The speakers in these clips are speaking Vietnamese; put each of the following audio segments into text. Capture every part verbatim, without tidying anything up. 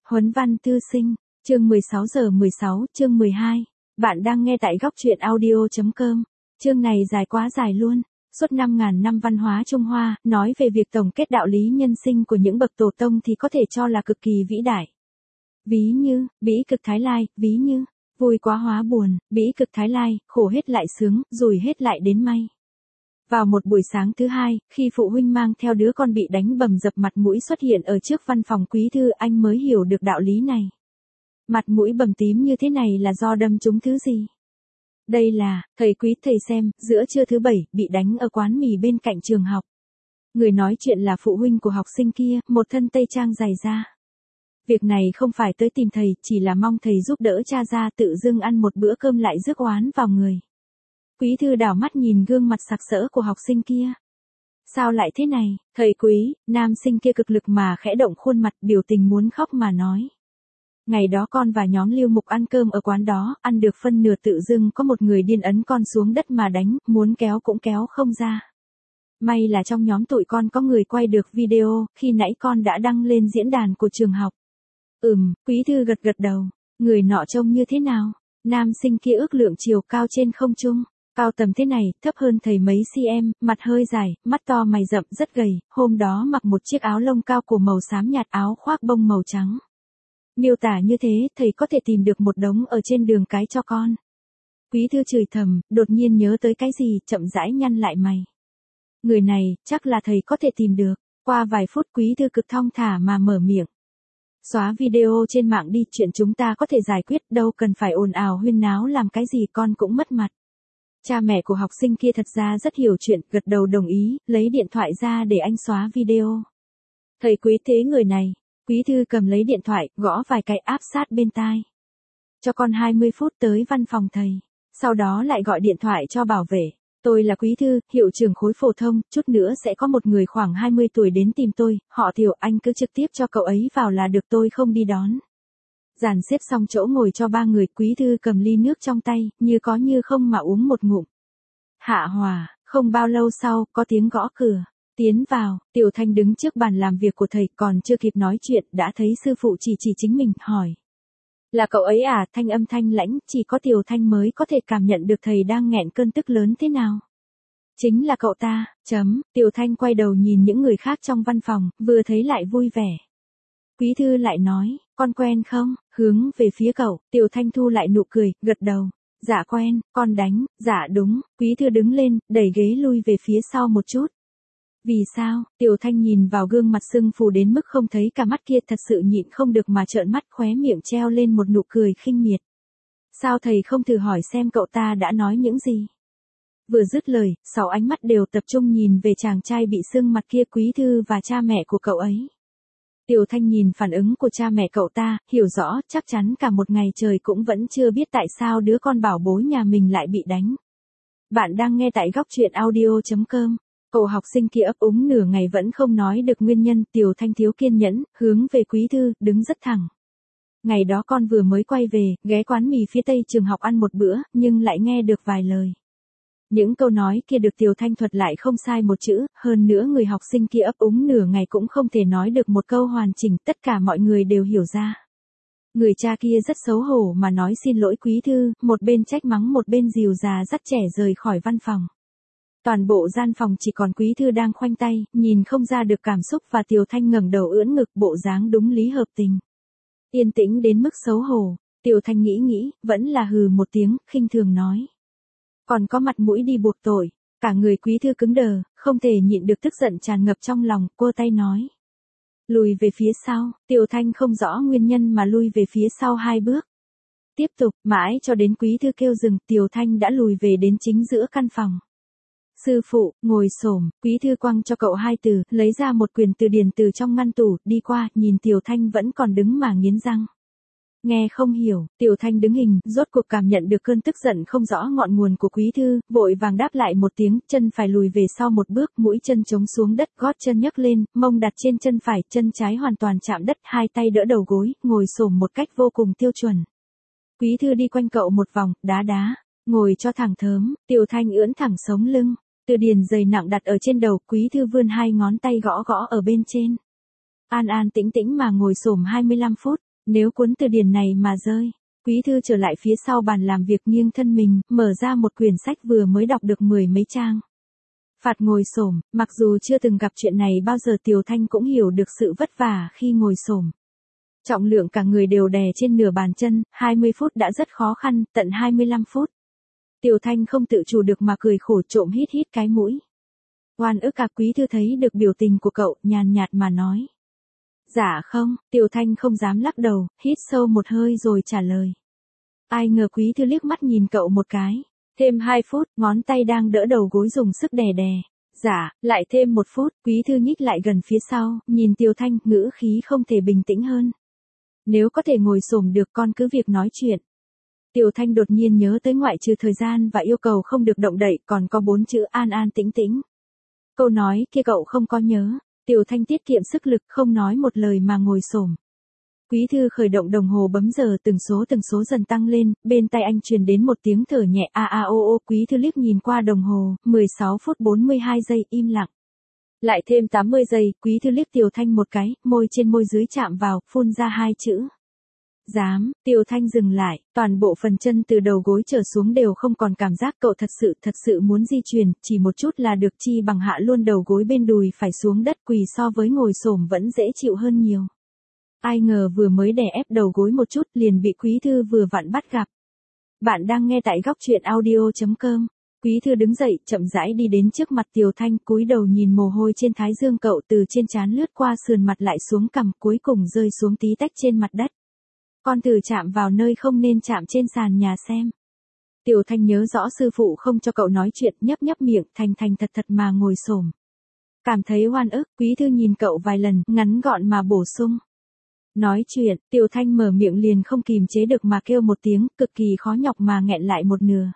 Huấn văn thư sinh, chương mười sáu giờ mười sáu, chương mười hai. Bạn đang nghe tại góc truyện audio chấm com. Chương này dài quá dài luôn. Suốt năm ngàn năm văn hóa Trung Hoa, nói về việc tổng kết đạo lý nhân sinh của những bậc tổ tông thì có thể cho là cực kỳ vĩ đại. Ví như, bĩ cực thái lai, ví như, vui quá hóa buồn, bĩ cực thái lai, khổ hết lại sướng, rủi hết lại đến may. Vào một buổi sáng thứ hai, khi phụ huynh mang theo đứa con bị đánh bầm dập mặt mũi xuất hiện ở trước văn phòng quý thư, anh mới hiểu được đạo lý này. Mặt mũi bầm tím như thế này là do đâm trúng thứ gì? Đây là, thầy quý thầy xem, giữa trưa thứ bảy, bị đánh ở quán mì bên cạnh trường học. Người nói chuyện là phụ huynh của học sinh kia, một thân tây trang dày da. Việc này không phải tới tìm thầy, chỉ là mong thầy giúp đỡ cha ra tự dưng ăn một bữa cơm lại rước oán vào người. Quý thư đảo mắt nhìn gương mặt sặc sỡ của học sinh kia. Sao lại thế này, thầy quý, nam sinh kia cực lực mà khẽ động khuôn mặt biểu tình muốn khóc mà nói. Ngày đó con và nhóm Lưu Mục ăn cơm ở quán đó, ăn được phân nửa tự dưng có một người điên ấn con xuống đất mà đánh, muốn kéo cũng kéo không ra. May là trong nhóm tụi con có người quay được video, khi nãy con đã đăng lên diễn đàn của trường học. Ừm, quý thư gật gật đầu, người nọ trông như thế nào? Nam sinh kia ước lượng chiều cao trên không trung. Cao tầm thế này, thấp hơn thầy mấy cm, mặt hơi dài, mắt to mày rậm rất gầy, hôm đó mặc một chiếc áo lông cao cổ màu xám nhạt, áo khoác bông màu trắng. Miêu tả như thế, thầy có thể tìm được một đống ở trên đường cái cho con. Quý thư chửi thầm, đột nhiên nhớ tới cái gì, chậm rãi nhăn lại mày. Người này, chắc là thầy có thể tìm được. Qua vài phút quý thư cực thong thả mà mở miệng. Xóa video trên mạng đi, chuyện chúng ta có thể giải quyết, đâu cần phải ồn ào huyên náo làm cái gì, con cũng mất mặt. Cha mẹ của học sinh kia thật ra rất hiểu chuyện, gật đầu đồng ý, lấy điện thoại ra để anh xóa video. Thầy quý thế người này, quý thư cầm lấy điện thoại, gõ vài cái áp sát bên tai. Cho con hai mươi phút tới văn phòng thầy, sau đó lại gọi điện thoại cho bảo vệ. Tôi là quý thư, hiệu trưởng khối phổ thông, chút nữa sẽ có một người khoảng hai mươi tuổi đến tìm tôi, họ Tiểu, anh cứ trực tiếp cho cậu ấy vào là được, tôi không đi đón. Dàn xếp xong chỗ ngồi cho ba người, quý thư cầm ly nước trong tay, như có như không mà uống một ngụm. Hạ hòa, không bao lâu sau, có tiếng gõ cửa. Tiến vào, Tiểu Thanh đứng trước bàn làm việc của thầy, còn chưa kịp nói chuyện, đã thấy sư phụ chỉ chỉ chính mình, hỏi. Là cậu ấy à? Thanh âm thanh lãnh, chỉ có Tiểu Thanh mới có thể cảm nhận được thầy đang nghẹn cơn tức lớn thế nào. Chính là cậu ta, chấm, Tiểu Thanh quay đầu nhìn những người khác trong văn phòng, vừa thấy lại vui vẻ. Quý thư lại nói, con quen không? Hướng về phía cậu, Tiểu Thanh thu lại nụ cười, gật đầu. Dạ quen, con đánh, dạ đúng, quý thư đứng lên, đẩy ghế lui về phía sau một chút. Vì sao? Tiểu Thanh nhìn vào gương mặt sưng phù đến mức không thấy cả mắt kia, thật sự nhịn không được mà trợn mắt, khóe miệng treo lên một nụ cười khinh miệt. Sao thầy không thử hỏi xem cậu ta đã nói những gì? Vừa dứt lời, sáu ánh mắt đều tập trung nhìn về chàng trai bị sưng mặt kia, quý thư và cha mẹ của cậu ấy. Tiểu Thanh nhìn phản ứng của cha mẹ cậu ta, hiểu rõ, chắc chắn cả một ngày trời cũng vẫn chưa biết tại sao đứa con bảo bối nhà mình lại bị đánh. Bạn đang nghe tại góc truyện audio chấm com. Cậu học sinh kia ấp úng nửa ngày vẫn không nói được nguyên nhân, Tiểu Thanh thiếu kiên nhẫn, hướng về quý thư, đứng rất thẳng. Ngày đó con vừa mới quay về, ghé quán mì phía tây trường học ăn một bữa, nhưng lại nghe được vài lời. Những câu nói kia được Tiểu Thanh thuật lại không sai một chữ, hơn nữa người học sinh kia ấp úng nửa ngày cũng không thể nói được một câu hoàn chỉnh, tất cả mọi người đều hiểu ra. Người cha kia rất xấu hổ mà nói xin lỗi quý thư, một bên trách mắng một bên dìu già dắt trẻ rời khỏi văn phòng. Toàn bộ gian phòng chỉ còn quý thư đang khoanh tay, nhìn không ra được cảm xúc, và Tiểu Thanh ngẩng đầu ưỡn ngực, bộ dáng đúng lý hợp tình. Yên tĩnh đến mức xấu hổ, Tiểu Thanh nghĩ nghĩ, vẫn là hừ một tiếng, khinh thường nói. Còn có mặt mũi đi buộc tội. Cả người quý thư cứng đờ, không thể nhịn được tức giận tràn ngập trong lòng, cô tay nói. Lùi về phía sau, Tiểu Thanh không rõ nguyên nhân mà lui về phía sau hai bước. Tiếp tục, mãi cho đến quý thư kêu dừng, Tiểu Thanh đã lùi về đến chính giữa căn phòng. Sư phụ, ngồi xổm, quý thư quăng cho cậu hai từ, lấy ra một quyển từ điển từ trong ngăn tủ, đi qua, nhìn Tiểu Thanh vẫn còn đứng mà nghiến răng. Nghe không hiểu, Tiểu Thanh đứng hình, rốt cuộc cảm nhận được cơn tức giận không rõ ngọn nguồn của quý thư, vội vàng đáp lại một tiếng, chân phải lùi về sau một bước, mũi chân chống xuống đất, gót chân nhấc lên, mông đặt trên chân phải, chân trái hoàn toàn chạm đất, hai tay đỡ đầu gối, ngồi xổm một cách vô cùng tiêu chuẩn. Quý thư đi quanh cậu một vòng, đá đá, ngồi cho thẳng thớm, Tiểu Thanh ưỡn thẳng sống lưng, từ điển dày nặng đặt ở trên đầu, quý thư vươn hai ngón tay gõ gõ ở bên trên. An an tĩnh tĩnh mà ngồi xổm hai mươi lăm phút. Nếu cuốn từ điển này mà rơi, Quý Thư trở lại phía sau bàn làm việc nghiêng thân mình, mở ra một quyển sách vừa mới đọc được mười mấy trang. Phạt ngồi xổm, mặc dù chưa từng gặp chuyện này bao giờ Tiều Thanh cũng hiểu được sự vất vả khi ngồi xổm. Trọng lượng cả người đều đè trên nửa bàn chân, hai mươi phút đã rất khó khăn, tận hai mươi lăm phút. Tiều Thanh không tự chủ được mà cười khổ trộm hít hít cái mũi. Oan ức cả. Quý Thư thấy được biểu tình của cậu, nhàn nhạt mà nói. Dạ không, Tiều Thanh không dám lắc đầu, hít sâu một hơi rồi trả lời. Ai ngờ Quý Thư liếc mắt nhìn cậu một cái. Thêm hai phút, ngón tay đang đỡ đầu gối dùng sức đè đè. Dạ, lại thêm một phút, Quý Thư nhích lại gần phía sau, nhìn Tiều Thanh, ngữ khí không thể bình tĩnh hơn. Nếu có thể ngồi xổm được con cứ việc nói chuyện. Tiều Thanh đột nhiên nhớ tới ngoại trừ thời gian và yêu cầu không được động đậy còn có bốn chữ an an tĩnh tĩnh. Câu nói kia cậu không có nhớ. Tiều Thanh tiết kiệm sức lực không nói một lời mà ngồi xổm. Quý Thư khởi động đồng hồ bấm giờ từng số từng số dần tăng lên, bên tai anh truyền đến một tiếng thở nhẹ a a o o. Quý Thư liếc nhìn qua đồng hồ, mười sáu phút bốn mươi hai giây, im lặng. Lại thêm tám mươi giây, Quý Thư liếc Tiều Thanh một cái, môi trên môi dưới chạm vào, phun ra hai chữ. Dám. Tiều Thanh dừng lại, toàn bộ phần chân từ đầu gối trở xuống đều không còn cảm giác. Cậu thật sự thật sự muốn di chuyển, chỉ một chút là được, chi bằng hạ luôn đầu gối bên đùi phải xuống đất, quỳ so với ngồi xổm vẫn dễ chịu hơn nhiều. Ai ngờ vừa mới đè ép đầu gối một chút liền bị Quý Thư vừa vặn bắt gặp. Bạn đang nghe tại góc truyện audio chấm com. Quý Thư đứng dậy, chậm rãi đi đến trước mặt Tiều Thanh, cúi đầu nhìn mồ hôi trên thái dương cậu từ trên trán lướt qua sườn mặt lại xuống cằm, cuối cùng rơi xuống tí tách trên mặt đất. Con thử chạm vào nơi không nên chạm trên sàn nhà xem. Tiều Thanh nhớ rõ sư phụ không cho cậu nói chuyện, nhấp nhấp miệng, thành thành thật thật mà ngồi xổm. Cảm thấy oan ức, Quý Thư nhìn cậu vài lần, ngắn gọn mà bổ sung. Nói chuyện, Tiều Thanh mở miệng liền không kìm chế được mà kêu một tiếng, cực kỳ khó nhọc mà nghẹn lại một nửa.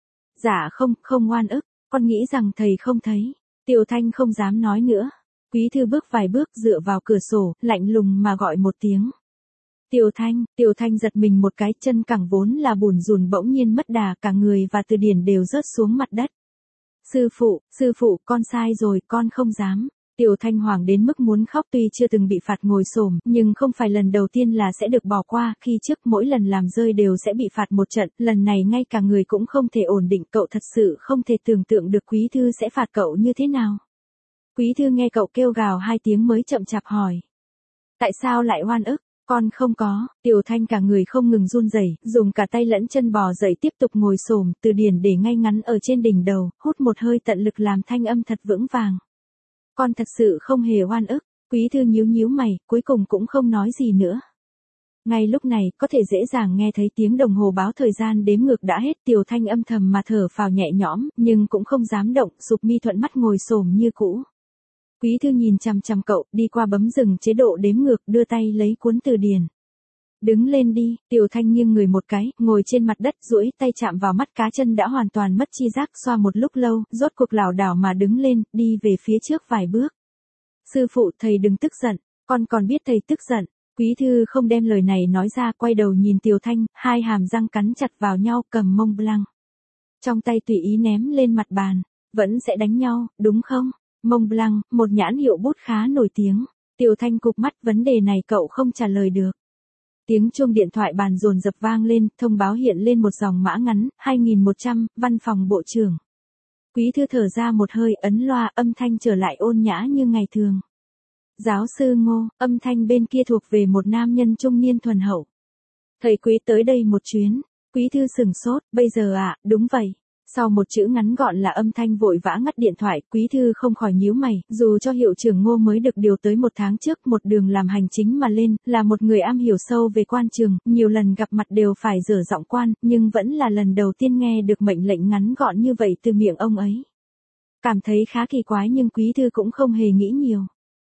Dạ không, không oan ức, con nghĩ rằng thầy không thấy. Tiều Thanh không dám nói nữa. Quý Thư bước vài bước dựa vào cửa sổ, lạnh lùng mà gọi một tiếng. Tiều Thanh. Tiều Thanh giật mình một cái, chân cẳng vốn là bùn rùn bỗng nhiên mất đà, cả người và từ điển đều rớt xuống mặt đất. Sư phụ, sư phụ, con sai rồi, con không dám. Tiều Thanh hoảng đến mức muốn khóc, tuy chưa từng bị phạt ngồi xổm, nhưng không phải lần đầu tiên là sẽ được bỏ qua, khi trước mỗi lần làm rơi đều sẽ bị phạt một trận, lần này ngay cả người cũng không thể ổn định, cậu thật sự không thể tưởng tượng được Quý Thư sẽ phạt cậu như thế nào. Quý Thư nghe cậu kêu gào hai tiếng mới chậm chạp hỏi. Tại sao lại oan ức? Con không có. Tiều Thanh cả người không ngừng run rẩy, dùng cả tay lẫn chân bò dậy tiếp tục ngồi xổm, từ điển để ngay ngắn ở trên đỉnh đầu, hút một hơi tận lực làm thanh âm thật vững vàng. Con thật sự không hề oan ức. Quý Thư nhíu nhíu mày, cuối cùng cũng không nói gì nữa. Ngay lúc này, có thể dễ dàng nghe thấy tiếng đồng hồ báo thời gian đếm ngược đã hết. Tiều Thanh âm thầm mà thở phào nhẹ nhõm, nhưng cũng không dám động, sụp mi thuận mắt ngồi xổm như cũ. Quý Thư nhìn chằm chằm cậu, đi qua bấm dừng chế độ đếm ngược, đưa tay lấy cuốn từ điển. Đứng lên đi. Tiều Thanh nghiêng người một cái, ngồi trên mặt đất, duỗi tay chạm vào mắt cá chân đã hoàn toàn mất chi giác, xoa một lúc lâu, rốt cuộc lảo đảo mà đứng lên, đi về phía trước vài bước. Sư phụ, thầy đừng tức giận, con còn biết thầy tức giận. Quý Thư không đem lời này nói ra, quay đầu nhìn Tiều Thanh, hai hàm răng cắn chặt vào nhau, cầm Mont Blanc trong tay tùy ý ném lên mặt bàn. Vẫn sẽ đánh nhau, đúng không? Mont Blanc, một nhãn hiệu bút khá nổi tiếng. Tiều Thanh cụp mắt, vấn đề này cậu không trả lời được. Tiếng chuông điện thoại bàn dồn dập vang lên, thông báo hiện lên một dòng mã ngắn, hai nghìn một trăm, văn phòng bộ trưởng. Quý Thư thở ra một hơi, ấn loa, âm thanh trở lại ôn nhã như ngày thường. Giáo sư Ngô. Âm thanh bên kia thuộc về một nam nhân trung niên thuần hậu. Thầy Quý tới đây một chuyến. Quý Thư sửng sốt, bây giờ à, đúng vậy. Sau một chữ ngắn gọn là âm thanh vội vã ngắt điện thoại, Quý Thư không khỏi nhíu mày, dù cho hiệu trưởng Ngô mới được điều tới một tháng trước, một đường làm hành chính mà lên, là một người am hiểu sâu về quan trường, nhiều lần gặp mặt đều phải dở giọng quan, nhưng vẫn là lần đầu tiên nghe được mệnh lệnh ngắn gọn như vậy từ miệng ông ấy. Cảm thấy khá kỳ quái nhưng Quý Thư cũng không hề nghĩ nhiều.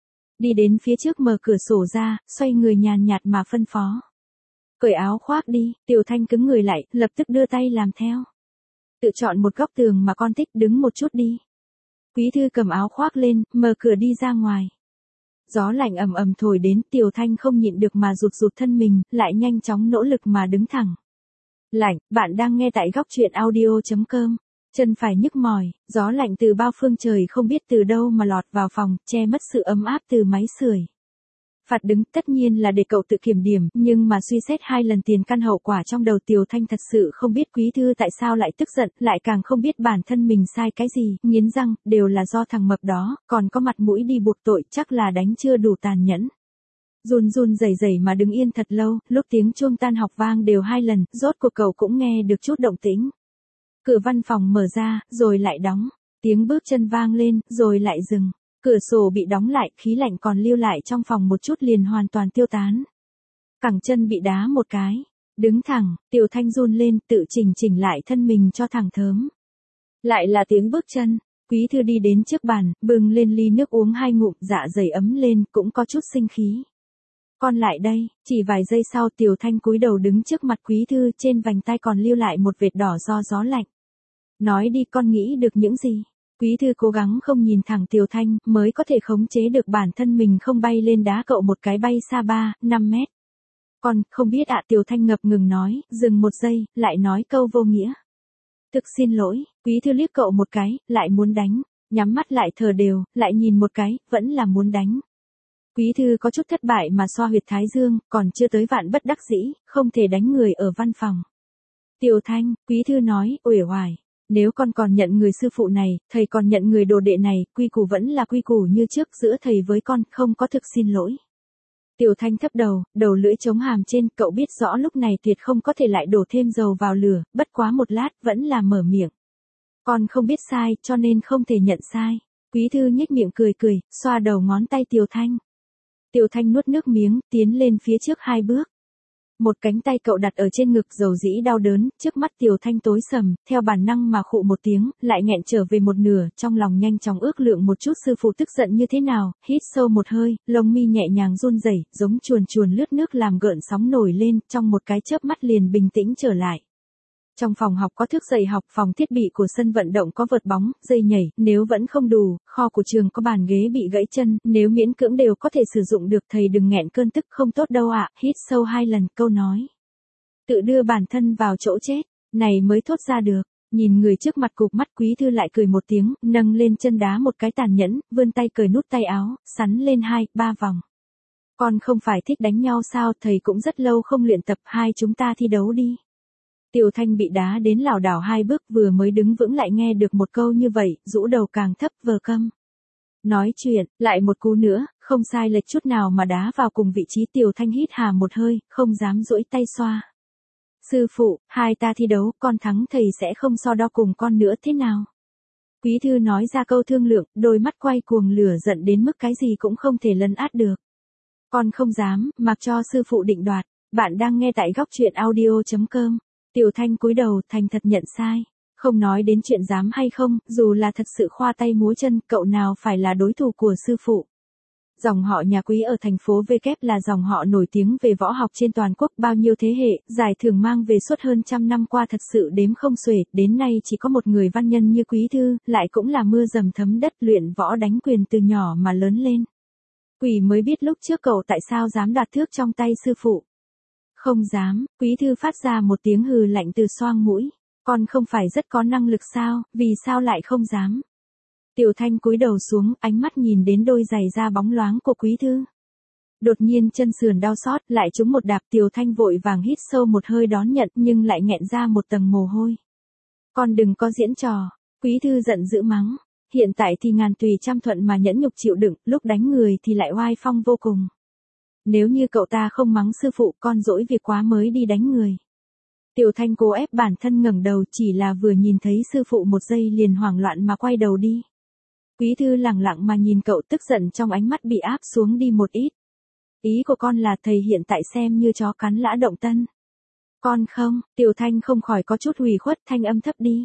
Đi đến phía trước mở cửa sổ ra, xoay người nhàn nhạt mà phân phó. Cởi áo khoác đi. Tiều Thanh cứng người lại, lập tức đưa tay làm theo. Tự chọn một góc tường mà con thích, đứng một chút đi. Quý Thư cầm áo khoác lên, mở cửa đi ra ngoài. Gió lạnh ầm ầm thổi đến, Tiều Thanh không nhịn được mà rụt rụt thân mình, lại nhanh chóng nỗ lực mà đứng thẳng. Lạnh. Bạn đang nghe tại góc truyện audio chấm com. Chân phải nhức mỏi, gió lạnh từ bao phương trời không biết từ đâu mà lọt vào phòng, che mất sự ấm áp từ máy sưởi. Phạt đứng tất nhiên là để cậu tự kiểm điểm, nhưng mà suy xét hai lần tiền căn hậu quả trong đầu Tiều Thanh thật sự không biết Quý Thư tại sao lại tức giận, lại càng không biết bản thân mình sai cái gì, nghiến răng, đều là do thằng mập đó, còn có mặt mũi đi buộc tội, chắc là đánh chưa đủ tàn nhẫn. Run run rẩy rẩy mà đứng yên thật lâu, lúc tiếng chuông tan học vang đều hai lần, rốt cuộc cậu cũng nghe được chút động tĩnh. Cửa văn phòng mở ra, rồi lại đóng, tiếng bước chân vang lên, rồi lại dừng. Cửa sổ bị đóng lại, khí lạnh còn lưu lại trong phòng một chút liền hoàn toàn tiêu tán. Cẳng chân bị đá một cái, đứng thẳng, Tiểu Thanh run lên, tự chỉnh chỉnh lại thân mình cho thẳng thớm. Lại là tiếng bước chân, Quý Thư đi đến trước bàn, bưng lên ly nước uống hai ngụm, dạ dày ấm lên, cũng có chút sinh khí. Con lại đây, chỉ vài giây sau Tiểu Thanh cúi đầu đứng trước mặt Quý Thư, trên vành tai còn lưu lại một vệt đỏ do gió lạnh. Nói đi, con nghĩ được những gì? Quý Thư cố gắng không nhìn thẳng Tiểu Thanh, mới có thể khống chế được bản thân mình không bay lên đá cậu một cái bay xa ba, năm mét. Con, không biết ạ. Tiểu Thanh ngập ngừng nói, dừng một giây, lại nói câu vô nghĩa. Thực xin lỗi. Quý Thư liếc cậu một cái, lại muốn đánh, nhắm mắt lại thở đều, lại nhìn một cái, vẫn là muốn đánh. Quý Thư có chút thất bại mà xoa huyệt thái dương, còn chưa tới vạn bất đắc dĩ, không thể đánh người ở văn phòng. Tiểu Thanh, Quý Thư nói, uể oải. Nếu con còn nhận người sư phụ này, thầy còn nhận người đồ đệ này, quy củ vẫn là quy củ như trước, giữa thầy với con, không có thực xin lỗi. Tiểu Thanh thấp đầu, đầu lưỡi chống hàm trên, cậu biết rõ lúc này tuyệt không có thể lại đổ thêm dầu vào lửa, bất quá một lát, vẫn là mở miệng. Con không biết sai, cho nên không thể nhận sai. Quý Thư nhếch miệng cười cười, xoa đầu ngón tay Tiểu Thanh. Tiểu Thanh nuốt nước miếng, tiến lên phía trước hai bước. Một cánh tay cậu đặt ở trên ngực, dầu dĩ đau đớn, trước mắt Tiểu Thanh tối sầm, theo bản năng mà khụ một tiếng, lại nghẹn trở về một nửa, trong lòng nhanh chóng ước lượng một chút sư phụ tức giận như thế nào, hít sâu một hơi, lông mi nhẹ nhàng run rẩy, giống chuồn chuồn lướt nước làm gợn sóng nổi lên, trong một cái chớp mắt liền bình tĩnh trở lại. Trong phòng học có thước dạy học, phòng thiết bị của sân vận động có vợt bóng, dây nhảy, nếu vẫn không đủ, kho của trường có bàn ghế bị gãy chân, nếu miễn cưỡng đều có thể sử dụng được, thầy đừng nghẹn cơn tức, không tốt đâu ạ. Hít sâu hai lần, câu nói. Tự đưa bản thân vào chỗ chết, này mới thốt ra được. Nhìn người trước mặt cụp mắt, Quý Thư lại cười một tiếng, nâng lên chân đá một cái tàn nhẫn, vươn tay cởi nút tay áo, sắn lên hai, ba vòng. Con không phải thích đánh nhau sao, thầy cũng rất lâu không luyện tập, hai chúng ta thi đấu đi. Tiểu Thanh bị đá đến lảo đảo hai bước, vừa mới đứng vững lại nghe được một câu như vậy, rũ đầu càng thấp, vờ câm. Nói chuyện, lại một cú nữa, không sai lệch chút nào mà đá vào cùng vị trí. Tiểu Thanh hít hà một hơi, không dám duỗi tay xoa. Sư phụ, hai ta thi đấu, con thắng thầy sẽ không so đo cùng con nữa thế nào? Quý Thư nói ra câu thương lượng, đôi mắt quay cuồng lửa giận đến mức cái gì cũng không thể lấn át được. Con không dám, mặc cho sư phụ định đoạt. Bạn đang nghe tại góc truyện audio chấm com. Tiểu Thanh cúi đầu, thành thật nhận sai. Không nói đến chuyện dám hay không, dù là thật sự khoa tay múa chân, cậu nào phải là đối thủ của sư phụ. Dòng họ nhà Quý ở thành phố V kép là dòng họ nổi tiếng về võ học trên toàn quốc, bao nhiêu thế hệ, giải thưởng mang về suốt hơn trăm năm qua thật sự đếm không xuể, đến nay chỉ có một người văn nhân như Quý Thư, lại cũng là mưa dầm thấm đất, luyện võ đánh quyền từ nhỏ mà lớn lên. Quỷ mới biết lúc trước cậu tại sao dám đoạt thước trong tay sư phụ. Không dám. Quý Thư phát ra một tiếng hừ lạnh từ xoang mũi. Con không phải rất có năng lực sao, vì sao lại không dám? Tiểu Thanh cúi đầu xuống, ánh mắt nhìn đến đôi giày da bóng loáng của Quý Thư. Đột nhiên chân sườn đau xót, lại trúng một đạp. Tiểu Thanh vội vàng hít sâu một hơi đón nhận, nhưng lại nghẹn ra một tầng mồ hôi. Con đừng có diễn trò. Quý Thư giận dữ mắng. Hiện tại thì ngàn tùy trăm thuận mà nhẫn nhục chịu đựng, lúc đánh người thì lại oai phong vô cùng. Nếu như cậu ta không mắng sư phụ, con dỗi việc quá mới đi đánh người. Tiểu Thanh cố ép bản thân ngẩng đầu, chỉ là vừa nhìn thấy sư phụ một giây liền hoảng loạn mà quay đầu đi. Quý Thư lẳng lặng mà nhìn cậu, tức giận trong ánh mắt bị áp xuống đi một ít. Ý của con là thầy hiện tại xem như chó cắn lã động tân. Con không, Tiểu Thanh không khỏi có chút hủy khuất, thanh âm thấp đi.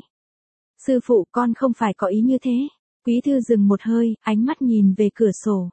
Sư phụ, con không phải có ý như thế. Quý Thư dừng một hơi, ánh mắt nhìn về cửa sổ.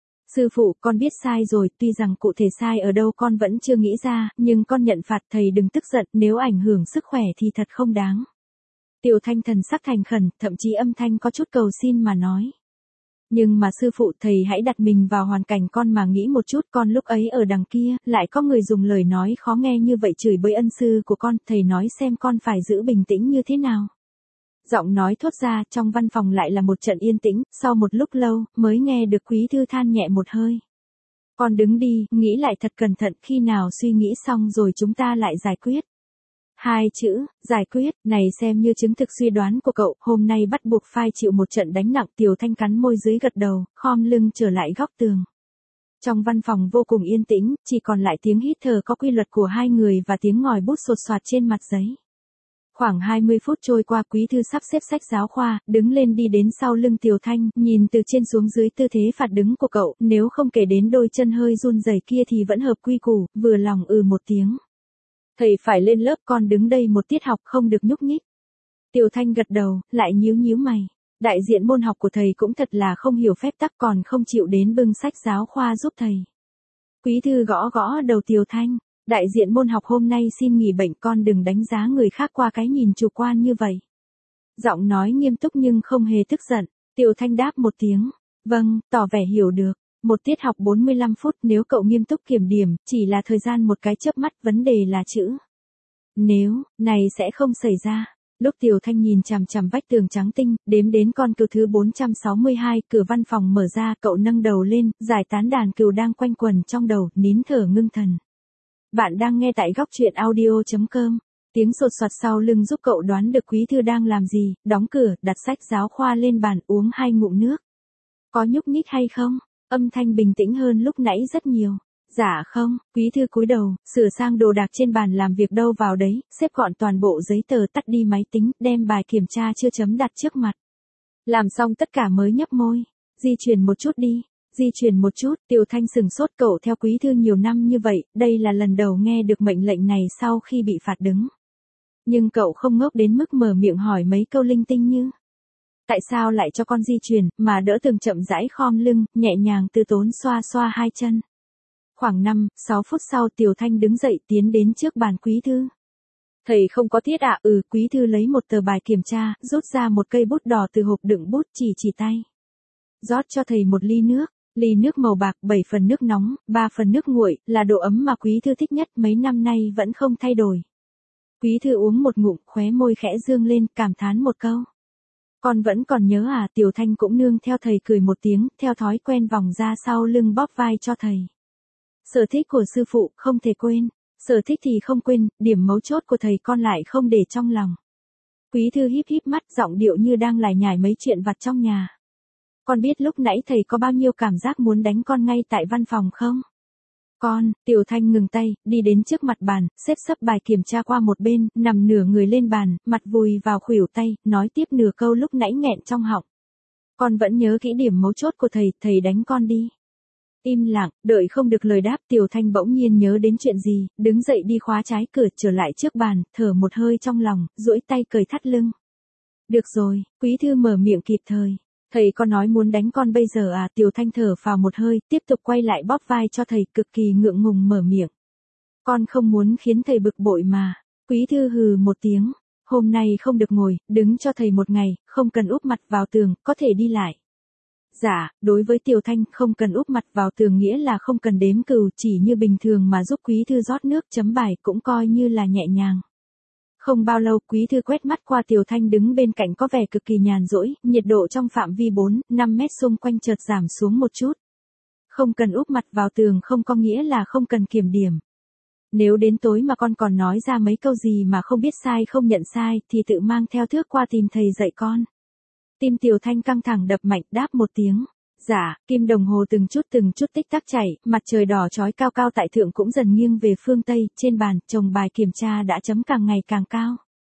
Sư phụ, con biết sai rồi, tuy rằng cụ thể sai ở đâu con vẫn chưa nghĩ ra, nhưng con nhận phạt, thầy đừng tức giận, nếu ảnh hưởng sức khỏe thì thật không đáng. Tiểu Thanh thần sắc thành khẩn, thậm chí âm thanh có chút cầu xin mà nói. Nhưng mà sư phụ, thầy hãy đặt mình vào hoàn cảnh con mà nghĩ một chút, con lúc ấy ở đằng kia, lại có người dùng lời nói khó nghe như vậy chửi bới ân sư của con, thầy nói xem con phải giữ bình tĩnh như thế nào. Giọng nói thốt ra, trong văn phòng lại là một trận yên tĩnh, sau một lúc lâu, mới nghe được Quý Thư than nhẹ một hơi. Con đứng đi, nghĩ lại thật cẩn thận, khi nào suy nghĩ xong rồi chúng ta lại giải quyết. Hai chữ, giải quyết, này xem như chứng thực suy đoán của cậu, hôm nay bắt buộc phải chịu một trận đánh nặng. Tiểu Thanh cắn môi dưới gật đầu, khom lưng trở lại góc tường. Trong văn phòng vô cùng yên tĩnh, chỉ còn lại tiếng hít thở có quy luật của hai người và tiếng ngòi bút sột soạt trên mặt giấy. Khoảng hai mươi phút trôi qua, Quý Thư sắp xếp sách giáo khoa, đứng lên đi đến sau lưng Tiểu Thanh, nhìn từ trên xuống dưới tư thế phạt đứng của cậu, nếu không kể đến đôi chân hơi run rẩy kia thì vẫn hợp quy củ, vừa lòng ừ một tiếng. Thầy phải lên lớp, con đứng đây một tiết học không được nhúc nhích. Tiểu Thanh gật đầu, lại nhíu nhíu mày. Đại diện môn học của thầy cũng thật là không hiểu phép tắc, còn không chịu đến bưng sách giáo khoa giúp thầy. Quý Thư gõ gõ đầu Tiểu Thanh. Đại diện môn học hôm nay xin nghỉ bệnh, con đừng đánh giá người khác qua cái nhìn chủ quan như vậy. Giọng nói nghiêm túc nhưng không hề tức giận. Tiểu Thanh đáp một tiếng. Vâng, tỏ vẻ hiểu được. Một tiết học bốn mươi lăm phút, nếu cậu nghiêm túc kiểm điểm, chỉ là thời gian một cái chớp mắt, vấn đề là chữ. Nếu, này sẽ không xảy ra. Lúc Tiểu Thanh nhìn chằm chằm vách tường trắng tinh, đếm đến con cừu thứ bốn trăm sáu mươi hai, cửa văn phòng mở ra, cậu nâng đầu lên, giải tán đàn cừu đang quanh quần trong đầu, nín thở ngưng thần. Bạn đang nghe tại góc truyện audio chấm com. Tiếng sột soạt sau lưng giúp cậu đoán được Quý Thư đang làm gì, đóng cửa, đặt sách giáo khoa lên bàn, uống hai ngụm nước. Có nhúc nhích hay không? Âm thanh bình tĩnh hơn lúc nãy rất nhiều. Dạ không, Quý Thư cúi đầu, sửa sang đồ đạc trên bàn làm việc đâu vào đấy, xếp gọn toàn bộ giấy tờ, tắt đi máy tính, đem bài kiểm tra chưa chấm đặt trước mặt. Làm xong tất cả mới nhấp môi. Di chuyển một chút đi. Di chuyển một chút, Tiểu Thanh sừng sốt, cậu theo Quý Thư nhiều năm như vậy, đây là lần đầu nghe được mệnh lệnh này sau khi bị phạt đứng. Nhưng cậu không ngốc đến mức mở miệng hỏi mấy câu linh tinh như: tại sao lại cho con di chuyển, mà đỡ Tường chậm rãi khom lưng, nhẹ nhàng từ tốn xoa xoa hai chân. Khoảng năm, sáu phút sau Tiểu Thanh đứng dậy tiến đến trước bàn Quý Thư. Thầy không có tiết ạ, ừ, Quý Thư lấy một tờ bài kiểm tra, rút ra một cây bút đỏ từ hộp đựng bút, chỉ chỉ tay. Rót cho thầy một ly nước. Ly nước màu bạc, bảy phần nước nóng, ba phần nước nguội, là độ ấm mà Quý Thư thích nhất, mấy năm nay vẫn không thay đổi. Quý Thư uống một ngụm, khóe môi khẽ dương lên, cảm thán một câu. Con vẫn còn nhớ à? Tiểu Thanh cũng nương theo thầy cười một tiếng, theo thói quen vòng ra sau lưng bóp vai cho thầy. Sở thích của sư phụ, không thể quên. Sở thích thì không quên, điểm mấu chốt của thầy con lại không để trong lòng. Quý Thư híp híp mắt, giọng điệu như đang lải nhải mấy chuyện vặt trong nhà. Con biết lúc nãy thầy có bao nhiêu cảm giác muốn đánh con ngay tại văn phòng không? Con, Tiểu Thanh ngừng tay, đi đến trước mặt bàn, xếp sấp bài kiểm tra qua một bên, nằm nửa người lên bàn, mặt vùi vào khuỷu tay, nói tiếp nửa câu lúc nãy nghẹn trong họng. Con vẫn nhớ kỹ điểm mấu chốt của thầy, thầy đánh con đi. Im lặng, đợi không được lời đáp, Tiểu Thanh bỗng nhiên nhớ đến chuyện gì, đứng dậy đi khóa trái cửa, trở lại trước bàn, thở một hơi trong lòng, duỗi tay cởi thắt lưng. Được rồi, Quý Thư mở miệng kịp thời. Thầy có nói muốn đánh con bây giờ à? Tiểu Thanh thở phào một hơi, tiếp tục quay lại bóp vai cho thầy, cực kỳ ngượng ngùng mở miệng. Con không muốn khiến thầy bực bội mà. Quý Thư hừ một tiếng. Hôm nay không được ngồi, đứng cho thầy một ngày, không cần úp mặt vào tường, có thể đi lại. Dạ, đối với Tiểu Thanh, không cần úp mặt vào tường nghĩa là không cần đếm cừu, chỉ như bình thường mà giúp Quý Thư rót nước chấm bài cũng coi như là nhẹ nhàng. Không bao lâu, Quý Thư quét mắt qua Tiểu Thanh đứng bên cạnh có vẻ cực kỳ nhàn rỗi, nhiệt độ trong phạm vi bốn, năm mét xung quanh chợt giảm xuống một chút. Không cần úp mặt vào tường không có nghĩa là không cần kiểm điểm. Nếu đến tối mà con còn nói ra mấy câu gì mà không biết sai không nhận sai, thì tự mang theo thước qua tìm thầy dạy con. Tim Tiểu Thanh căng thẳng đập mạnh, đáp một tiếng. Dạ, kim đồng hồ từng chút từng chút tích tắc chảy, mặt trời đỏ chói cao cao tại thượng cũng dần nghiêng về phương Tây, trên bàn, chồng bài kiểm tra đã chấm càng ngày càng cao.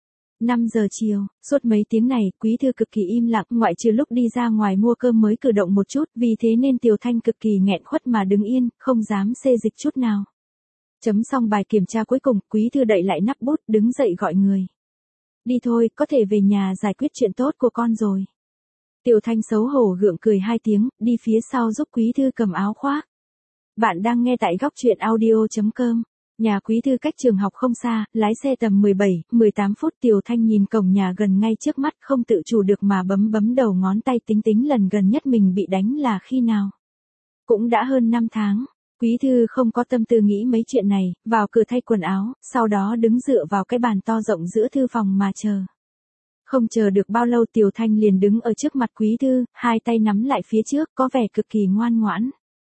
năm giờ chiều, suốt mấy tiếng này, Quý Thư cực kỳ im lặng, ngoại trừ lúc đi ra ngoài mua cơm mới cử động một chút, vì thế nên Tiểu Thanh cực kỳ nghẹn khuất mà đứng yên, không dám xê dịch chút nào. Chấm xong bài kiểm tra cuối cùng, Quý Thư đậy lại nắp bút, đứng dậy gọi người. Đi thôi, có thể về nhà giải quyết chuyện tốt của con rồi. Tiểu Thanh xấu hổ gượng cười hai tiếng, đi phía sau giúp Quý Thư cầm áo khoác. Bạn đang nghe tại góc truyện audio chấm com. Nhà Quý Thư cách trường học không xa, lái xe tầm mười bảy, mười tám phút. Tiểu Thanh nhìn cổng nhà gần ngay trước mắt, không tự chủ được mà bấm bấm đầu ngón tay tính tính lần gần nhất mình bị đánh là khi nào. Cũng đã hơn năm tháng. Quý Thư không có tâm tư nghĩ mấy chuyện này, vào cửa thay quần áo, sau đó đứng dựa vào cái bàn to rộng giữa thư phòng mà chờ. Không chờ được bao lâu Tiểu Thanh liền đứng ở trước mặt Quý Thư, hai tay nắm lại phía trước, có vẻ cực kỳ ngoan ngoãn.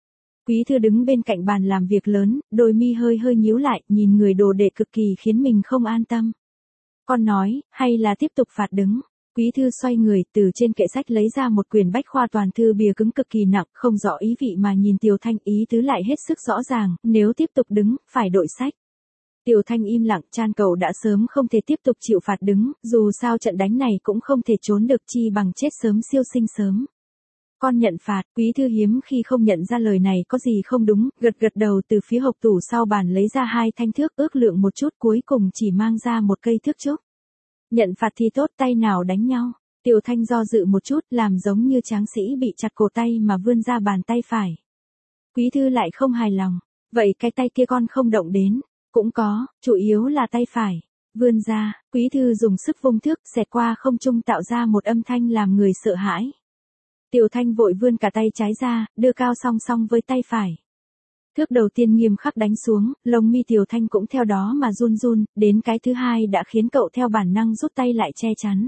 Quý thư đứng bên cạnh bàn làm việc lớn, đôi mi hơi hơi nhíu lại, nhìn người đồ đệ cực kỳ khiến mình không an tâm. Con nói, hay là tiếp tục phạt đứng. Quý thư xoay người, từ trên kệ sách lấy ra một quyển bách khoa toàn thư bìa cứng cực kỳ nặng, không rõ ý vị mà nhìn Tiểu Thanh, ý tứ lại hết sức rõ ràng, nếu tiếp tục đứng, phải đổi sách. Tiểu Thanh im lặng, chan cậu đã sớm không thể tiếp tục chịu phạt đứng, dù sao trận đánh này cũng không thể trốn được, chi bằng chết sớm siêu sinh sớm. Con nhận phạt. Quý thư hiếm khi không nhận ra lời này có gì không đúng, gật gật đầu, từ phía hộc tủ sau bàn lấy ra hai thanh thước, ước lượng một chút, cuối cùng chỉ mang ra một cây thước trúc. Nhận phạt thì tốt, tay nào đánh nhau. Tiểu Thanh do dự một chút, làm giống như tráng sĩ bị chặt cổ tay mà vươn ra bàn tay phải. Quý thư lại không hài lòng. Vậy cái tay kia con không động đến. Cũng có, chủ yếu là tay phải. Vươn ra, quý thư dùng sức vung thước, xẹt qua không trung tạo ra một âm thanh làm người sợ hãi. Tiểu Thanh vội vươn cả tay trái ra, đưa cao song song với tay phải. Thước đầu tiên nghiêm khắc đánh xuống, lông mi Tiểu Thanh cũng theo đó mà run run, đến cái thứ hai đã khiến cậu theo bản năng rút tay lại che chắn.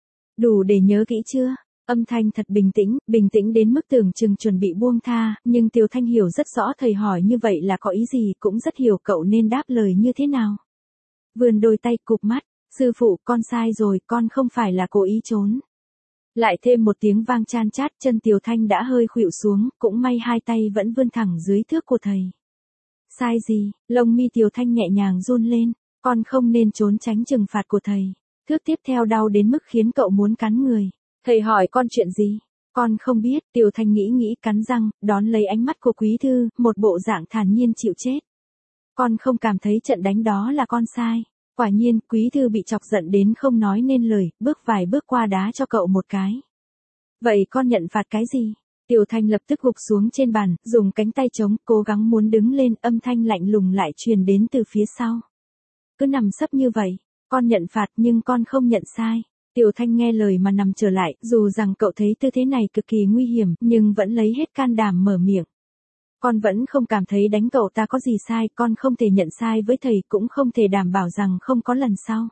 Đủ để nhớ kỹ chưa? Âm thanh thật bình tĩnh, bình tĩnh đến mức tưởng chừng chuẩn bị buông tha, nhưng Tiểu Thanh hiểu rất rõ thầy hỏi như vậy là có ý gì, cũng rất hiểu cậu nên đáp lời như thế nào. Vươn đôi tay, cụp mắt, sư phụ, con sai rồi, con không phải là cố ý trốn. Lại thêm một tiếng vang chan chát, chân Tiểu Thanh đã hơi khuỵu xuống, cũng may hai tay vẫn vươn thẳng dưới thước của thầy. Sai gì? Lông mi Tiểu Thanh nhẹ nhàng run lên, con không nên trốn tránh trừng phạt của thầy. Thước tiếp theo đau đến mức khiến cậu muốn cắn người. Thầy hỏi con chuyện gì? Con không biết. Tiểu Thanh nghĩ nghĩ, cắn răng, đón lấy ánh mắt của quý thư, một bộ dạng thản nhiên chịu chết. Con không cảm thấy trận đánh đó là con sai. Quả nhiên, quý thư bị chọc giận đến không nói nên lời, bước vài bước qua đá cho cậu một cái. Vậy con nhận phạt cái gì? Tiểu Thanh lập tức gục xuống trên bàn, dùng cánh tay chống, cố gắng muốn đứng lên, âm thanh lạnh lùng lại truyền đến từ phía sau. Cứ nằm sấp như vậy, con nhận phạt nhưng con không nhận sai. Tiểu Thanh nghe lời mà nằm trở lại, dù rằng cậu thấy tư thế này cực kỳ nguy hiểm, nhưng vẫn lấy hết can đảm mở miệng. Con vẫn không cảm thấy đánh cậu ta có gì sai, con không thể nhận sai với thầy, cũng không thể đảm bảo rằng không có lần sau.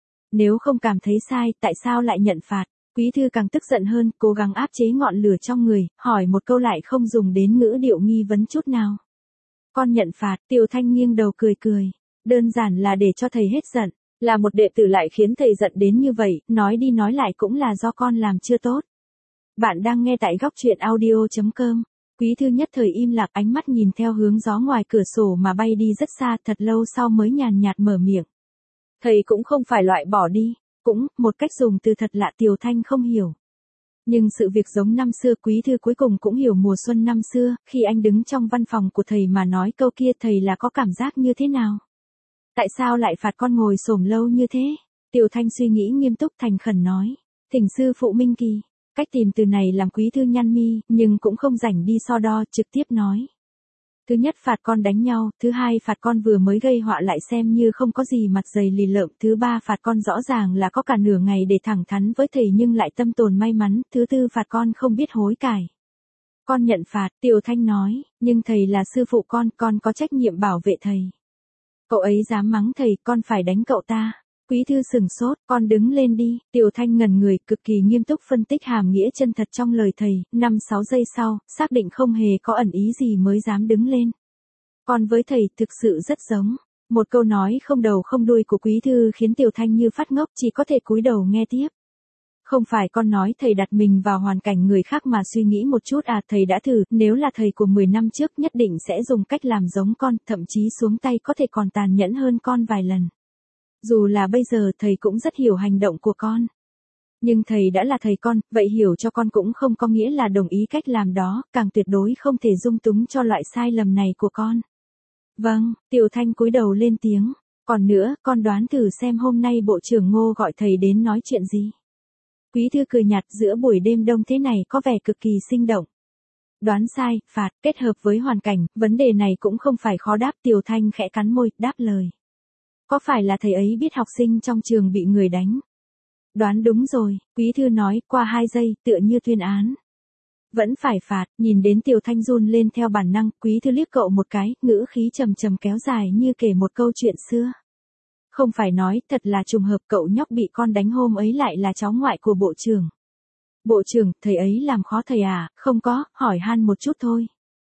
Nếu không cảm thấy sai, tại sao lại nhận phạt? Quý thư càng tức giận hơn, cố gắng áp chế ngọn lửa trong người, hỏi một câu lại không dùng đến ngữ điệu nghi vấn chút nào. Con nhận phạt. Tiểu Thanh nghiêng đầu cười cười. Đơn giản là để cho thầy hết giận. Là một đệ tử lại khiến thầy giận đến như vậy, nói đi nói lại cũng là do con làm chưa tốt. Bạn đang nghe tại góc truyện audio chấm com. Quý thư nhất thời im lặng, ánh mắt nhìn theo hướng gió ngoài cửa sổ mà bay đi rất xa, thật lâu sau mới nhàn nhạt mở miệng. Thầy cũng không phải loại bỏ đi, cũng, một cách dùng từ thật lạ Tiểu Thanh không hiểu. Nhưng sự việc giống năm xưa, quý thư cuối cùng cũng hiểu mùa xuân năm xưa, khi anh đứng trong văn phòng của thầy mà nói câu kia, thầy là có cảm giác như thế nào? Tại sao lại phạt con ngồi xổm lâu như thế? Tiểu Thanh suy nghĩ nghiêm túc, thành khẩn nói. Thỉnh sư phụ minh kỳ. Cách tìm từ này làm quý thư nhăn mi, nhưng cũng không rảnh đi so đo, trực tiếp nói. Thứ nhất phạt con đánh nhau, thứ hai phạt con vừa mới gây họa lại xem như không có gì mặt dày lì lợm, thứ ba phạt con rõ ràng là có cả nửa ngày để thẳng thắn với thầy nhưng lại tâm tồn may mắn, thứ tư phạt con không biết hối cải. Con nhận phạt. Tiểu Thanh nói, nhưng thầy là sư phụ con, con có trách nhiệm bảo vệ thầy. Cậu ấy dám mắng thầy, con phải đánh cậu ta. Quý thư sừng sốt, con đứng lên đi. Tiểu Thanh ngẩn người, cực kỳ nghiêm túc phân tích hàm nghĩa chân thật trong lời thầy, năm sáu giây sau, xác định không hề có ẩn ý gì mới dám đứng lên. Con với thầy thực sự rất giống. Một câu nói không đầu không đuôi của quý thư khiến Tiểu Thanh như phát ngốc, chỉ có thể cúi đầu nghe tiếp. Không phải con nói thầy đặt mình vào hoàn cảnh người khác mà suy nghĩ một chút à, thầy đã thử, nếu là thầy của mười năm trước nhất định sẽ dùng cách làm giống con, thậm chí xuống tay có thể còn tàn nhẫn hơn con vài lần. Dù là bây giờ thầy cũng rất hiểu hành động của con. Nhưng thầy đã là thầy con, vậy hiểu cho con cũng không có nghĩa là đồng ý cách làm đó, càng tuyệt đối không thể dung túng cho loại sai lầm này của con. Vâng, Tiểu Thanh cúi đầu lên tiếng. Còn nữa, con đoán thử xem hôm nay Bộ trưởng Ngô gọi thầy đến nói chuyện gì. Quý thư cười nhạt, giữa buổi đêm đông thế này có vẻ cực kỳ sinh động. Đoán sai, phạt, kết hợp với hoàn cảnh, vấn đề này cũng không phải khó đáp. Tiểu Thanh khẽ cắn môi, đáp lời. Có phải là thầy ấy biết học sinh trong trường bị người đánh? Đoán đúng rồi, quý thư nói, qua hai giây, tựa như tuyên án. Vẫn phải phạt. Nhìn đến Tiểu Thanh run lên theo bản năng, quý thư liếc cậu một cái, ngữ khí trầm trầm kéo dài như kể một câu chuyện xưa. Không phải nói, thật là trùng hợp cậu nhóc bị con đánh hôm ấy lại là cháu ngoại của bộ trưởng. Bộ trưởng, thầy ấy làm khó thầy à? Không có, hỏi han một chút thôi.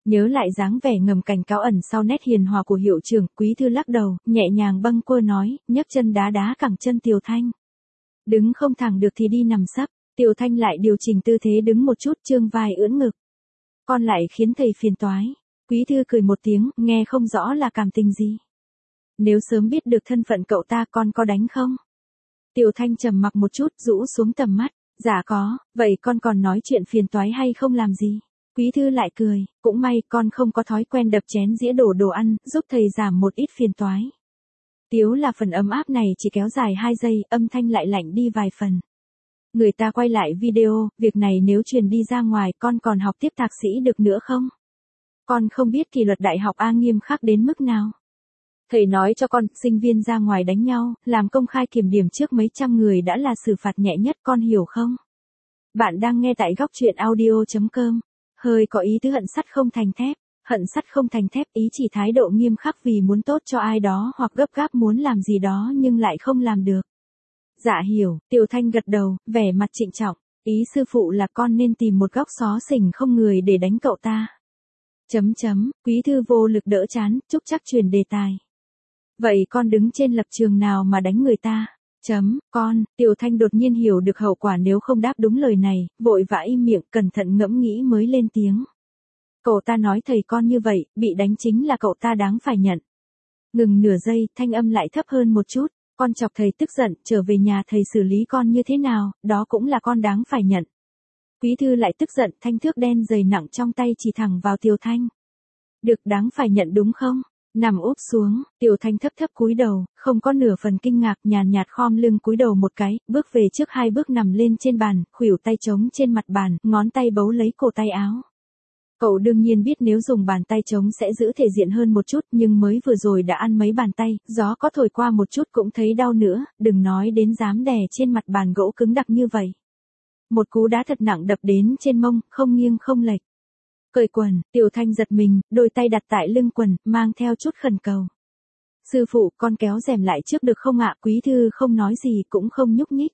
Nhớ lại dáng vẻ ngầm cảnh cáo ẩn sau nét hiền hòa của hiệu trưởng, Quý Thư lắc đầu, nhẹ nhàng bâng quơ nói, nhấc chân đá đá cẳng chân Tiểu Thanh. Đứng không thẳng được thì đi nằm sấp, Tiểu Thanh lại điều chỉnh tư thế đứng một chút, trương vai ưỡn ngực. Con lại khiến thầy phiền toái. Quý Thư cười một tiếng, nghe không rõ là cảm tình gì. Nếu sớm biết được thân phận cậu ta con có đánh không? Tiểu Thanh trầm mặc một chút, rũ xuống tầm mắt. Dạ có, vậy con còn nói chuyện phiền toái hay không làm gì? Quý Thư lại cười, cũng may con không có thói quen đập chén dĩa đổ đồ ăn, giúp thầy giảm một ít phiền toái. Tiếu là phần ấm áp này chỉ kéo dài hai giây, âm thanh lại lạnh đi vài phần. Người ta quay lại video, việc này nếu truyền đi ra ngoài con còn học tiếp thạc sĩ được nữa không? Con không biết kỷ luật đại học A nghiêm khắc đến mức nào. Thầy nói cho con, sinh viên ra ngoài đánh nhau, làm công khai kiểm điểm trước mấy trăm người đã là xử phạt nhẹ nhất, con hiểu không? Bạn đang nghe tại góc truyện audio chấm com. Hơi có ý tứ hận sắt không thành thép. Hận sắt không thành thép ý chỉ thái độ nghiêm khắc vì muốn tốt cho ai đó hoặc gấp gáp muốn làm gì đó nhưng lại không làm được. Dạ hiểu, Tiểu Thanh gật đầu, vẻ mặt trịnh trọng. Ý sư phụ là con nên tìm một góc xó xỉnh không người để đánh cậu ta. Chấm chấm, Quý Thư vô lực đỡ chán, chúc chắc truyền đề tài. Vậy con đứng trên lập trường nào mà đánh người ta? Chấm, con, Tiểu Thanh đột nhiên hiểu được hậu quả nếu không đáp đúng lời này, vội vã im miệng cẩn thận ngẫm nghĩ mới lên tiếng. Cậu ta nói thầy con như vậy, bị đánh chính là cậu ta đáng phải nhận. Ngừng nửa giây, thanh âm lại thấp hơn một chút, con chọc thầy tức giận, trở về nhà thầy xử lý con như thế nào, đó cũng là con đáng phải nhận. Quý Thư lại tức giận, thanh thước đen dày nặng trong tay chỉ thẳng vào Tiểu Thanh. Được đáng phải nhận đúng không? Nằm úp xuống, Tiểu Thanh thấp thấp cúi đầu, không có nửa phần kinh ngạc, nhàn nhạt khom lưng cúi đầu một cái, bước về trước hai bước nằm lên trên bàn, khuỷu tay trống trên mặt bàn, ngón tay bấu lấy cổ tay áo. Cậu đương nhiên biết nếu dùng bàn tay trống sẽ giữ thể diện hơn một chút, nhưng mới vừa rồi đã ăn mấy bàn tay, gió có thổi qua một chút cũng thấy đau nữa, đừng nói đến dám đè trên mặt bàn gỗ cứng đặc như vậy. Một cú đá thật nặng đập đến trên mông, không nghiêng không lệch. Cởi quần, Tiểu Thanh giật mình, đôi tay đặt tại lưng quần, mang theo chút khẩn cầu. Sư phụ, con kéo rèm lại trước được không ạ? Quý Thư không nói gì cũng không nhúc nhích.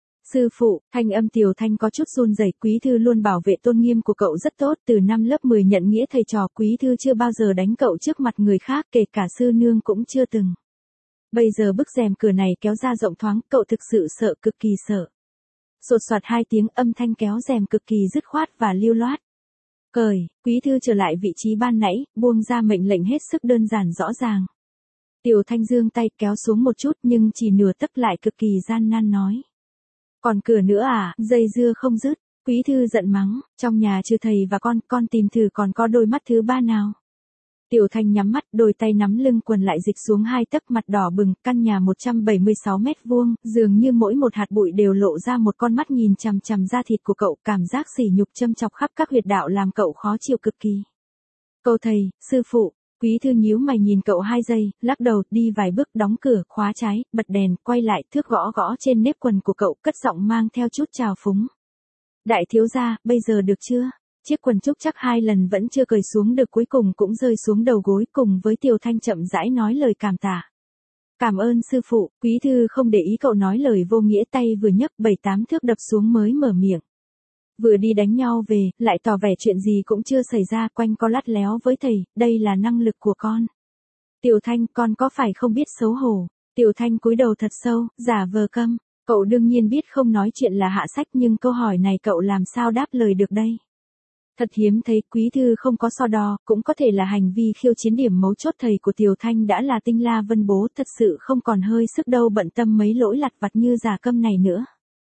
Sư phụ, thanh âm Tiểu Thanh có chút run rẩy. Quý Thư luôn bảo vệ tôn nghiêm của cậu rất tốt, từ năm lớp mười nhận nghĩa thầy trò, Quý Thư chưa bao giờ đánh cậu trước mặt người khác, kể cả sư nương cũng chưa từng. Bây giờ bức rèm cửa này kéo ra rộng thoáng, cậu thực sự sợ, cực kỳ sợ. Sột soạt hai tiếng, âm thanh kéo rèm cực kỳ dứt khoát và lưu loát. Cởi, Quý Thư trở lại vị trí ban nãy, buông ra mệnh lệnh hết sức đơn giản rõ ràng. Tiểu Thanh giương tay kéo xuống một chút nhưng chỉ nửa tấc lại cực kỳ gian nan nói. Còn cửa nữa à, dây dưa không dứt. Quý Thư giận mắng, trong nhà trừ thầy và con, con tìm thử còn có đôi mắt thứ ba nào. Tiểu Thanh nhắm mắt, đôi tay nắm lưng quần lại dịch xuống hai tấc, mặt đỏ bừng, căn nhà một trăm bảy mươi sáu mét vuông, dường như mỗi một hạt bụi đều lộ ra một con mắt nhìn chằm chằm da thịt của cậu, cảm giác sỉ nhục châm chọc khắp các huyệt đạo làm cậu khó chịu cực kỳ. Câu thầy, sư phụ, Quý Thư nhíu mày nhìn cậu hai giây, lắc đầu, đi vài bước, đóng cửa, khóa trái, bật đèn, quay lại, thước gõ gõ trên nếp quần của cậu, cất giọng mang theo chút trào phúng. Đại thiếu gia, bây giờ được chưa? Chiếc quần trúc chắc hai lần vẫn chưa cởi xuống được, cuối cùng cũng rơi xuống đầu gối, cùng với Tiểu Thanh chậm rãi nói lời cảm tạ. Cảm ơn sư phụ. Quý Thư không để ý cậu nói lời vô nghĩa, tay vừa nhấc bảy tám thước đập xuống mới mở miệng. Vừa đi đánh nhau về, lại tỏ vẻ chuyện gì cũng chưa xảy ra, quanh co lắt léo với thầy, đây là năng lực của con. Tiểu Thanh, con có phải không biết xấu hổ? Tiểu Thanh cúi đầu thật sâu, giả vờ câm. Cậu đương nhiên biết không nói chuyện là hạ sách, nhưng câu hỏi này cậu làm sao đáp lời được đây? Thật hiếm thấy, Quý Thư không có so đo, cũng có thể là hành vi khiêu chiến điểm mấu chốt. Thầy của Tiểu Thanh đã là Tinh La Vân Bố, thật sự không còn hơi sức đâu bận tâm mấy lỗi lặt vặt như giả câm này nữa.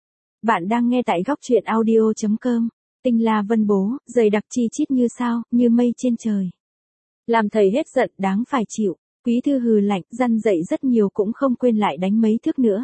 Bạn đang nghe tại góc truyện audio chấm com. Tinh La Vân Bố, dày đặc chi chít như sao, như mây trên trời. Làm thầy hết giận, đáng phải chịu. Quý Thư hừ lạnh, răn dạy rất nhiều cũng không quên lại đánh mấy thước nữa.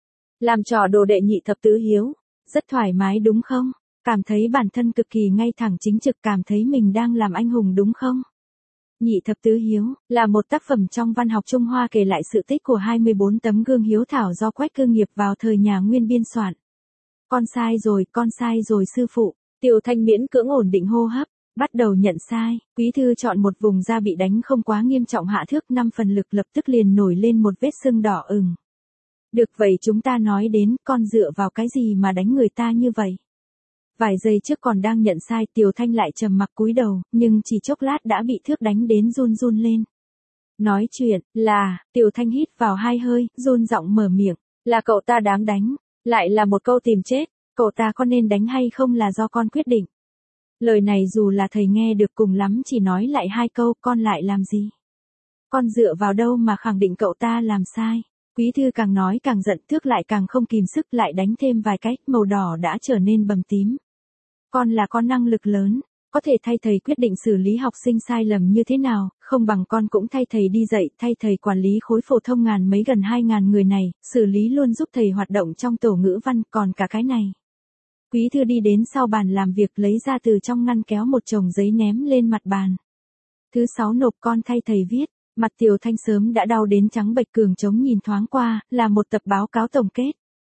Làm trò đồ đệ nhị thập tứ hiếu. Rất thoải mái đúng không? Cảm thấy bản thân cực kỳ ngay thẳng chính trực, cảm thấy mình đang làm anh hùng đúng không? Nhị thập tứ hiếu, là một tác phẩm trong văn học Trung Hoa kể lại sự tích của hai mươi bốn tấm gương hiếu thảo do Quách Cư Nghiệp vào thời nhà Nguyên biên soạn. Con sai rồi, con sai rồi sư phụ. Tiểu Thanh miễn cưỡng ổn định hô hấp, bắt đầu nhận sai. Quý Thư chọn một vùng da bị đánh không quá nghiêm trọng, hạ thước năm phần lực, lập tức liền nổi lên một vết sưng đỏ ửng. Được, vậy chúng ta nói đến, con dựa vào cái gì mà đánh người ta như vậy? Vài giây trước còn đang nhận sai, Tiểu Thanh lại trầm mặc cúi đầu, nhưng chỉ chốc lát đã bị thước đánh đến run run lên. Nói chuyện, là, Tiểu Thanh hít vào hai hơi, run giọng mở miệng, là cậu ta đáng đánh, lại là một câu tìm chết, cậu ta có nên đánh hay không là do con quyết định. Lời này dù là thầy nghe được cùng lắm chỉ nói lại hai câu, con lại làm gì? Con dựa vào đâu mà khẳng định cậu ta làm sai? Quý thư càng nói càng giận, thước lại càng không kìm sức, lại đánh thêm vài cái, màu đỏ đã trở nên bầm tím. Con là con năng lực lớn, có thể thay thầy quyết định xử lý học sinh sai lầm như thế nào, không bằng con cũng thay thầy đi dạy, thay thầy quản lý khối phổ thông ngàn mấy gần hai ngàn người này, xử lý luôn giúp thầy hoạt động trong tổ ngữ văn, còn cả cái này. Quý thư đi đến sau bàn làm việc lấy ra từ trong ngăn kéo một chồng giấy ném lên mặt bàn. Thứ sáu nộp con thay thầy viết, mặt Tiểu Thanh sớm đã đau đến trắng bệch, cường trống nhìn thoáng qua, là một tập báo cáo tổng kết.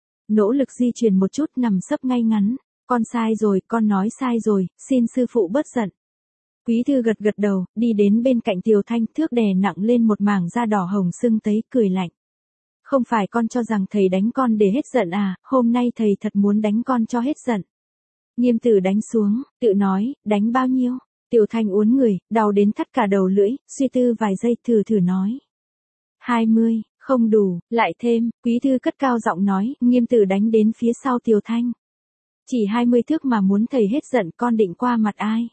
Nỗ lực di chuyển một chút, nằm sấp ngay ngắn. Con sai rồi, con nói sai rồi, xin sư phụ bớt giận. Quý thư gật gật đầu, đi đến bên cạnh Tiểu Thanh, thước đè nặng lên một mảng da đỏ hồng sưng tấy, cười lạnh. Không phải con cho rằng thầy đánh con để hết giận à, hôm nay thầy thật muốn đánh con cho hết giận. Nghiêm tử đánh xuống, tự nói, đánh bao nhiêu? Tiểu Thanh uốn người, đau đến thắt cả đầu lưỡi, suy tư vài giây thử thử nói. Hai mươi, không đủ, lại thêm, quý thư cất cao giọng nói, nghiêm tử đánh đến phía sau Tiểu Thanh. Chỉ hai mươi thước mà muốn thầy hết giận, con định qua mặt ai?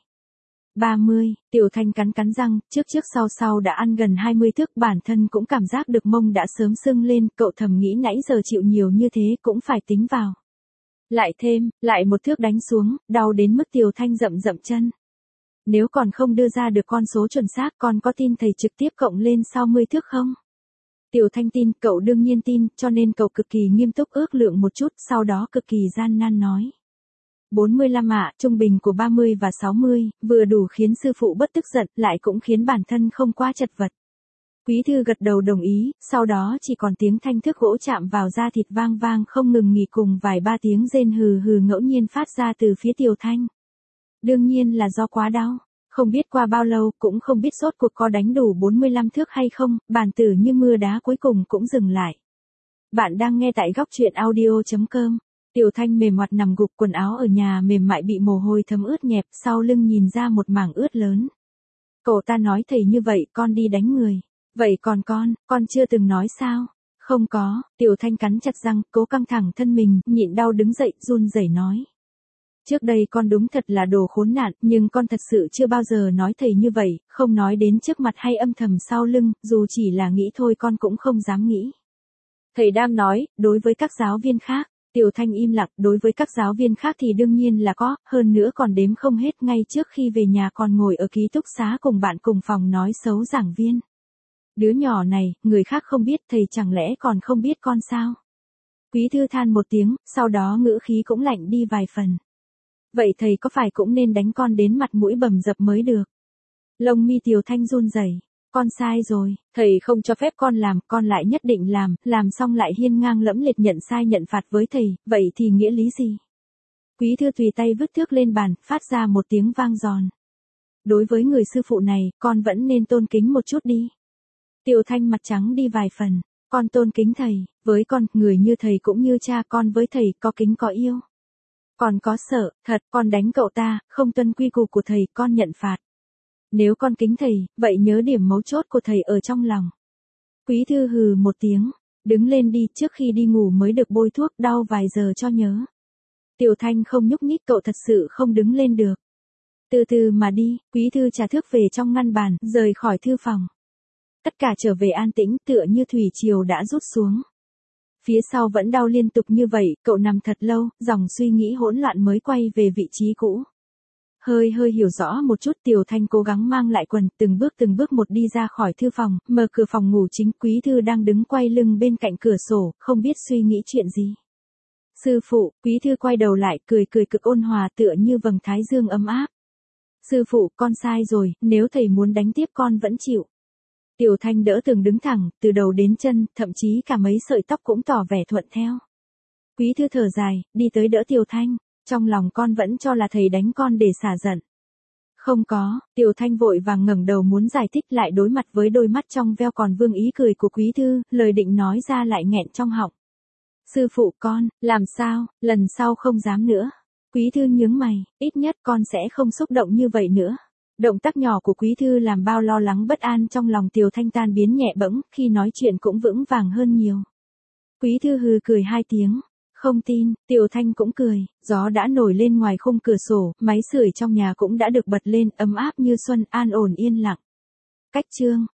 ba mươi, Tiểu Thanh cắn cắn răng, trước trước sau sau đã ăn gần hai mươi thước, bản thân cũng cảm giác được mông đã sớm sưng lên, cậu thầm nghĩ nãy giờ chịu nhiều như thế cũng phải tính vào. Lại thêm, lại một thước đánh xuống, đau đến mức Tiểu Thanh rậm rậm chân. Nếu còn không đưa ra được con số chuẩn xác, con có tin thầy trực tiếp cộng lên sáu mươi thước không? Tiểu Thanh tin, cậu đương nhiên tin, cho nên cậu cực kỳ nghiêm túc ước lượng một chút, sau đó cực kỳ gian nan nói. bốn mươi lăm ạ, trung bình của ba mươi và sáu mươi, vừa đủ khiến sư phụ bất tức giận, lại cũng khiến bản thân không quá chật vật. Quý thư gật đầu đồng ý, sau đó chỉ còn tiếng thanh thước gỗ chạm vào da thịt vang vang không ngừng nghỉ cùng vài ba tiếng rên hừ hừ ngẫu nhiên phát ra từ phía Tiểu Thanh. Đương nhiên là do quá đau. Không biết qua bao lâu, cũng không biết rốt cuộc có đánh đủ bốn mươi lăm thước hay không, bàn tử như mưa đá cuối cùng cũng dừng lại. Bạn đang nghe tại góc truyện audio chấm com. Tiểu Thanh mềm mặt nằm gục, quần áo ở nhà mềm mại bị mồ hôi thấm ướt nhẹp, sau lưng nhìn ra một mảng ướt lớn. Cậu ta nói thầy như vậy, con đi đánh người. Vậy còn con, con chưa từng nói sao? Không có, Tiểu Thanh cắn chặt răng, cố căng thẳng thân mình, nhịn đau đứng dậy, run rẩy nói. Trước đây con đúng thật là đồ khốn nạn, nhưng con thật sự chưa bao giờ nói thầy như vậy, không nói đến trước mặt hay âm thầm sau lưng, dù chỉ là nghĩ thôi con cũng không dám nghĩ. Thầy đang nói, đối với các giáo viên khác. Tiểu Thanh im lặng, đối với các giáo viên khác thì đương nhiên là có, hơn nữa còn đếm không hết, ngay trước khi về nhà còn ngồi ở ký túc xá cùng bạn cùng phòng nói xấu giảng viên. Đứa nhỏ này, người khác không biết, thầy chẳng lẽ còn không biết con sao? Quý thư than một tiếng, sau đó ngữ khí cũng lạnh đi vài phần. Vậy thầy có phải cũng nên đánh con đến mặt mũi bầm dập mới được? Lông mi Tiểu Thanh run rẩy. Con sai rồi, thầy không cho phép con làm, con lại nhất định làm, làm xong lại hiên ngang lẫm liệt nhận sai nhận phạt với thầy, vậy thì nghĩa lý gì? Quý thư tùy tay vứt thước lên bàn, phát ra một tiếng vang giòn. Đối với người sư phụ này, con vẫn nên tôn kính một chút đi. Tiểu Thanh mặt trắng đi vài phần, con tôn kính thầy, với con, người như thầy cũng như cha, con với thầy có kính có yêu. Còn có sợ, thật, con đánh cậu ta, không tuân quy củ của thầy, con nhận phạt. Nếu con kính thầy, vậy nhớ điểm mấu chốt của thầy ở trong lòng. Quý thư hừ một tiếng, đứng lên đi, trước khi đi ngủ mới được bôi thuốc, đau vài giờ cho nhớ. Tiểu Thanh không nhúc nhích, cậu thật sự không đứng lên được. Từ từ mà đi, quý thư trả thước về trong ngăn bàn, rời khỏi thư phòng. Tất cả trở về an tĩnh, tựa như thủy triều đã rút xuống. Phía sau vẫn đau liên tục như vậy, cậu nằm thật lâu, dòng suy nghĩ hỗn loạn mới quay về vị trí cũ. Hơi hơi hiểu rõ một chút, Tiểu Thanh cố gắng mang lại quần, từng bước từng bước một đi ra khỏi thư phòng, mở cửa phòng ngủ chính, quý thư đang đứng quay lưng bên cạnh cửa sổ, không biết suy nghĩ chuyện gì. Sư phụ, quý thư quay đầu lại, cười cười cực ôn hòa tựa như vầng thái dương ấm áp. Sư phụ, con sai rồi, nếu thầy muốn đánh tiếp con vẫn chịu. Tiểu Thanh đỡ tường đứng thẳng, từ đầu đến chân, thậm chí cả mấy sợi tóc cũng tỏ vẻ thuận theo. Quý thư thở dài, đi tới đỡ Tiểu Thanh. Trong lòng con vẫn cho là thầy đánh con để xả giận. Không có, Tiểu Thanh vội vàng ngẩng đầu muốn giải thích, lại đối mặt với đôi mắt trong veo còn vương ý cười của quý thư, lời định nói ra lại nghẹn trong họng. Sư phụ con, làm sao, lần sau không dám nữa. Quý thư nhướng mày, ít nhất con sẽ không xúc động như vậy nữa. Động tác nhỏ của quý thư làm bao lo lắng bất an trong lòng Tiểu Thanh tan biến nhẹ bẫng, khi nói chuyện cũng vững vàng hơn nhiều. Quý thư hừ cười hai tiếng. Không tin, Tiểu Thanh cũng cười, gió đã nổi lên ngoài khung cửa sổ, máy sưởi trong nhà cũng đã được bật lên, ấm áp như xuân, an ổn yên lặng. Cách chương